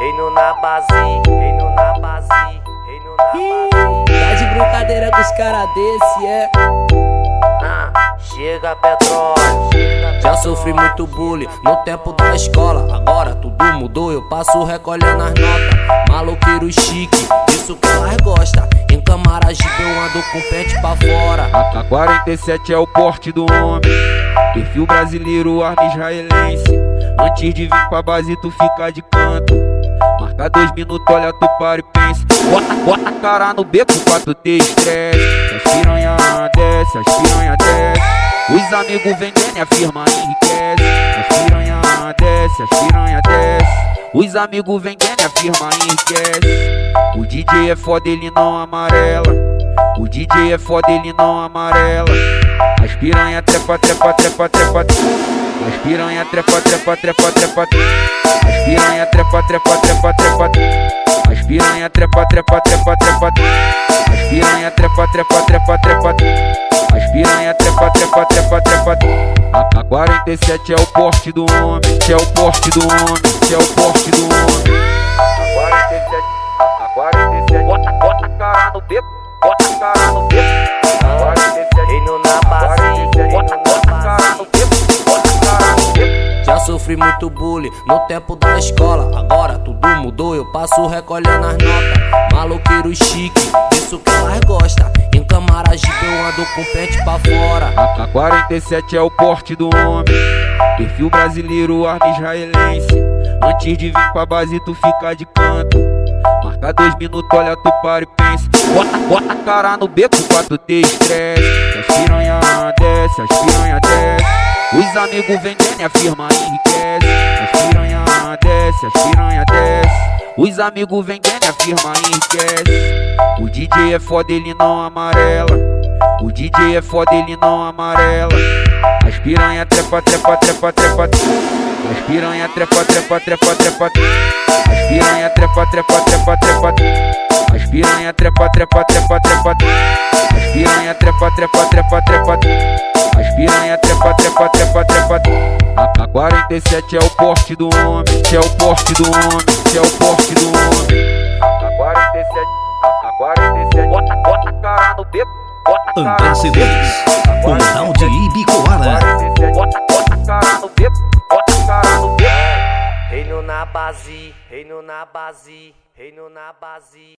reino na base, reino na base, reino na base. Tá de brincadeira com os caras desse, é? Chega petróleo. Já sofri muito bullying no tempo da escola. Agora tudo mudou, eu passo recolhendo as notas. Maloqueiro chique, isso que elas gostam. Em Camaragibe eu ando com pente pra fora. AK-47 é o porte do homem, perfil brasileiro, arma israelense. Antes de vir pra base tu fica de canto. Marca 2 minutos, olha tu para e pensa. Bota a cara no beco pra tu ter estresse. As piranha desce, as piranha desce. Os amigos vendendo e a firma enriquece. As piranha desce, as piranha desce. Os amigos vendendo e a firma enriquece. O DJ é foda, ele não amarela. O DJ é foda, ele não amarela. As piranha trepa, trepa, trepa, trepa. As piranha trepa, trepa, trepa, trepa. As piranha trepa, trepa, trepa, trepa. As piranha trepa, trepa, trepa, trepa. As piranha trepa, trepa, trepa, trepa. As piranha trepa, trepa, trepa, trepa. AK-47 é o porte do homem, é o porte do homem, é o porte do homem. AK-47, bota a cara no beco, bota a cara no beco. Reino na base, reino na base. Já sofri muito bullying no tempo da escola. Agora tudo mudou, eu passo recolhendo as notas. Maloqueiro chique, isso que elas gostam. Em Camaragibe eu ando com pente pra fora. AK-47 é o porte do homem, perfil brasileiro, arma israelense. Antes de vir pra base tu fica de canto. Marca 2 minutos, olha tu para e pensa. Bota a cara no beco pra tu ter estresse. As piranha desce, as piranha desce. Os amigos vendendo e a firma enriquece. As piranha desce, as piranha desce. Os amigos vendendo e a firma enriquece. O DJ é foda, ele não amarela. O DJ é foda, ele não amarela. As piranha trepa, trepa, trepa, trepa. As piranha trepa, trepa, trepa, trepa. As piranha trepa, trepa, trepa, trepa. As piranha trepa, trepa, trepa, trepa. As piranha trepa, trepa, trepa, trepa. As piranha trepa, trepa, trepa, trepa. AK-47 é o porte do homem, é o porte do homem, é o porte do homem. AK-47, bota a cara no beco, bota a cara André CDs, Portal de Ibicoara. Bota a cara no beco, bota a cara no beco. Reino na base, reino na base, reino na base.